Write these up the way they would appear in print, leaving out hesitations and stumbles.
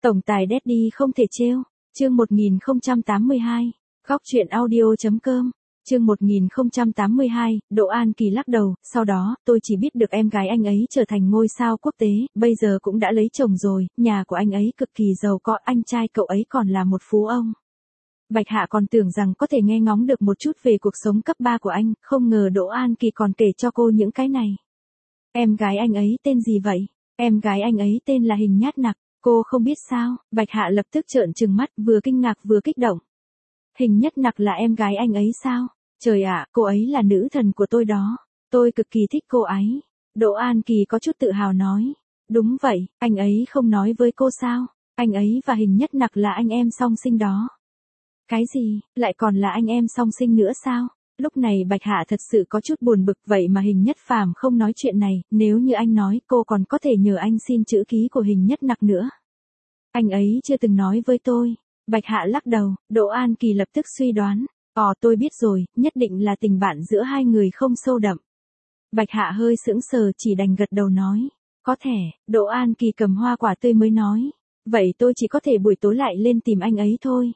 Tổng tài Daddy không thể trêu. Chương 1082. Góc truyện audio.com. Chương 1082, Đỗ An Kỳ lắc đầu, sau đó, tôi chỉ biết được em gái anh ấy trở thành ngôi sao quốc tế, bây giờ cũng đã lấy chồng rồi, nhà của anh ấy cực kỳ giàu có, anh trai cậu ấy còn là một phú ông. Bạch Hạ còn tưởng rằng có thể nghe ngóng được một chút về cuộc sống cấp 3 của anh, không ngờ Đỗ An Kỳ còn kể cho cô những cái này. Em gái anh ấy tên gì vậy? Em gái anh ấy tên là Hình Nhát Nặc, cô không biết sao? Bạch Hạ lập tức trợn trừng mắt, vừa kinh ngạc vừa kích động. Hình Nhất Nặc là em gái anh ấy sao? Trời ạ, cô ấy là nữ thần của tôi đó. Tôi cực kỳ thích cô ấy. Đỗ An Kỳ có chút tự hào nói. Đúng vậy, anh ấy không nói với cô sao? Anh ấy và Hình Nhất Nặc là anh em song sinh đó. Cái gì, lại còn là anh em song sinh nữa sao? Lúc này Bạch Hạ thật sự có chút buồn bực, vậy mà Hình Nhất Phàm không nói chuyện này, nếu như anh nói cô còn có thể nhờ anh xin chữ ký của Hình Nhất Nặc nữa. Anh ấy chưa từng nói với tôi. Bạch Hạ lắc đầu, Đỗ An Kỳ lập tức suy đoán. Tôi biết rồi, nhất định là tình bạn giữa hai người không sâu đậm. Bạch Hạ hơi sững sờ chỉ đành gật đầu nói. Có thể, Đỗ An Kỳ cầm hoa quả tươi mới nói. Vậy tôi chỉ có thể buổi tối lại lên tìm anh ấy thôi.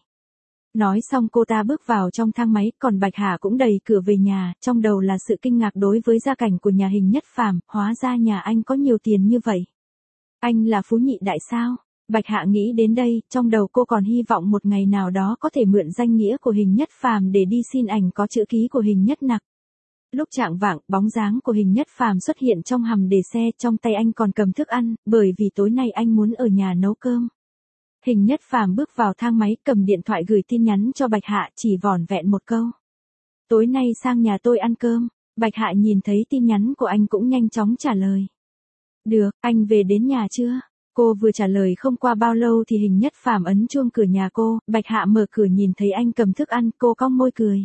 Nói xong cô ta bước vào trong thang máy, còn Bạch Hạ cũng đẩy cửa về nhà, trong đầu là sự kinh ngạc đối với gia cảnh của nhà Hình Nhất Phàm, hóa ra nhà anh có nhiều tiền như vậy. Anh là phú nhị đại sao? Bạch Hạ nghĩ đến đây, trong đầu cô còn hy vọng một ngày nào đó có thể mượn danh nghĩa của Hình Nhất Phàm để đi xin ảnh có chữ ký của Hình Nhất Nặc. Lúc chạng vạng, bóng dáng của Hình Nhất Phàm xuất hiện trong hầm để xe, trong tay anh còn cầm thức ăn, bởi vì tối nay anh muốn ở nhà nấu cơm. Hình Nhất Phàm bước vào thang máy, cầm điện thoại gửi tin nhắn cho Bạch Hạ, chỉ vỏn vẹn một câu. Tối nay sang nhà tôi ăn cơm. Bạch Hạ nhìn thấy tin nhắn của anh cũng nhanh chóng trả lời. Được, anh về đến nhà chưa? Cô vừa trả lời không qua bao lâu thì Hình Nhất Phàm ấn chuông cửa nhà cô, Bạch Hạ mở cửa nhìn thấy anh cầm thức ăn, cô cong môi cười.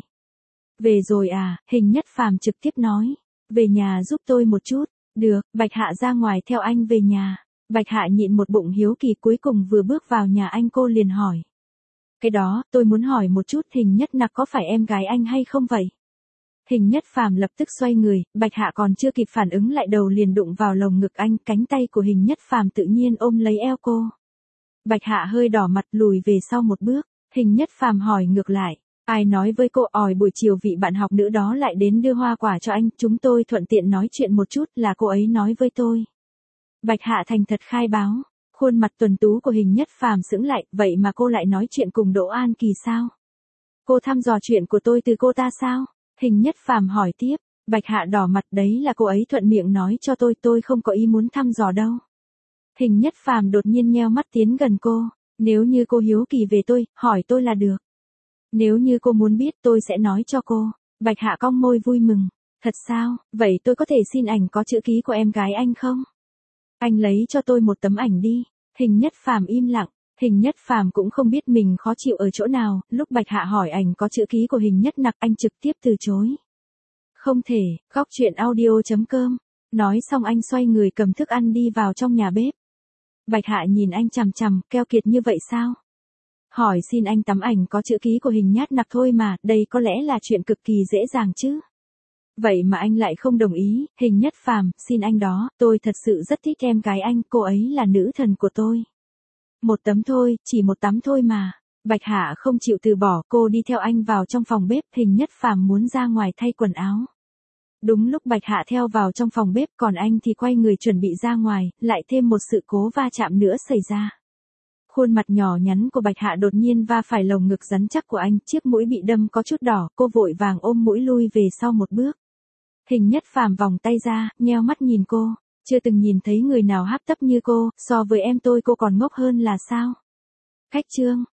Về rồi à? Hình Nhất Phàm trực tiếp nói. Về nhà giúp tôi một chút. Được, Bạch Hạ ra ngoài theo anh về nhà. Bạch Hạ nhịn một bụng hiếu kỳ, cuối cùng vừa bước vào nhà anh cô liền hỏi. Cái đó, tôi muốn hỏi một chút, Hình Nhất Nặc có phải em gái anh hay không vậy? Hình Nhất Phàm lập tức xoay người, Bạch Hạ còn chưa kịp phản ứng lại đầu liền đụng vào lồng ngực anh, cánh tay của Hình Nhất Phàm tự nhiên ôm lấy eo cô. Bạch Hạ hơi đỏ mặt lùi về sau một bước, Hình Nhất Phàm hỏi ngược lại, ai nói với cô buổi chiều vị bạn học nữ đó lại đến đưa hoa quả cho anh, chúng tôi thuận tiện nói chuyện một chút, là cô ấy nói với tôi. Bạch Hạ thành thật khai báo, khuôn mặt tuấn tú của Hình Nhất Phàm sững lại, vậy mà cô lại nói chuyện cùng Đỗ An Kỳ sao? Cô thăm dò chuyện của tôi từ cô ta sao? Hình Nhất Phàm hỏi tiếp, Bạch Hạ đỏ mặt, đấy là cô ấy thuận miệng nói cho tôi không có ý muốn thăm dò đâu. Hình Nhất Phàm đột nhiên nheo mắt tiến gần cô, nếu như cô hiếu kỳ về tôi, hỏi tôi là được. Nếu như cô muốn biết tôi sẽ nói cho cô. Bạch Hạ cong môi vui mừng, thật sao, vậy tôi có thể xin ảnh có chữ ký của em gái anh không? Anh lấy cho tôi một tấm ảnh đi. Hình Nhất Phàm im lặng. Hình Nhất Phàm cũng không biết mình khó chịu ở chỗ nào, lúc Bạch Hạ hỏi ảnh có chữ ký của Hình Nhất Nặc, anh trực tiếp từ chối. Không thể, góc truyện audio.com. Nói xong anh xoay người cầm thức ăn đi vào trong nhà bếp. Bạch Hạ nhìn anh chằm chằm, keo kiệt như vậy sao? Hỏi xin anh tấm ảnh có chữ ký của Hình Nhát Nặc thôi mà, đây có lẽ là chuyện cực kỳ dễ dàng chứ. Vậy mà anh lại không đồng ý. Hình Nhất Phàm, xin anh đó, tôi thật sự rất thích em gái anh, cô ấy là nữ thần của tôi. Một tấm thôi, chỉ một tấm thôi mà. Bạch Hạ không chịu từ bỏ, cô đi theo anh vào trong phòng bếp, Hình Nhất Phàm muốn ra ngoài thay quần áo. Đúng lúc Bạch Hạ theo vào trong phòng bếp, còn anh thì quay người chuẩn bị ra ngoài, lại thêm một sự cố va chạm nữa xảy ra. Khuôn mặt nhỏ nhắn của Bạch Hạ đột nhiên va phải lồng ngực rắn chắc của anh, chiếc mũi bị đâm có chút đỏ, cô vội vàng ôm mũi lui về sau một bước. Hình Nhất Phàm vòng tay ra, nheo mắt nhìn cô, chưa từng nhìn thấy người nào hấp tấp như cô, so với em tôi cô còn ngốc hơn là sao? Khách trương,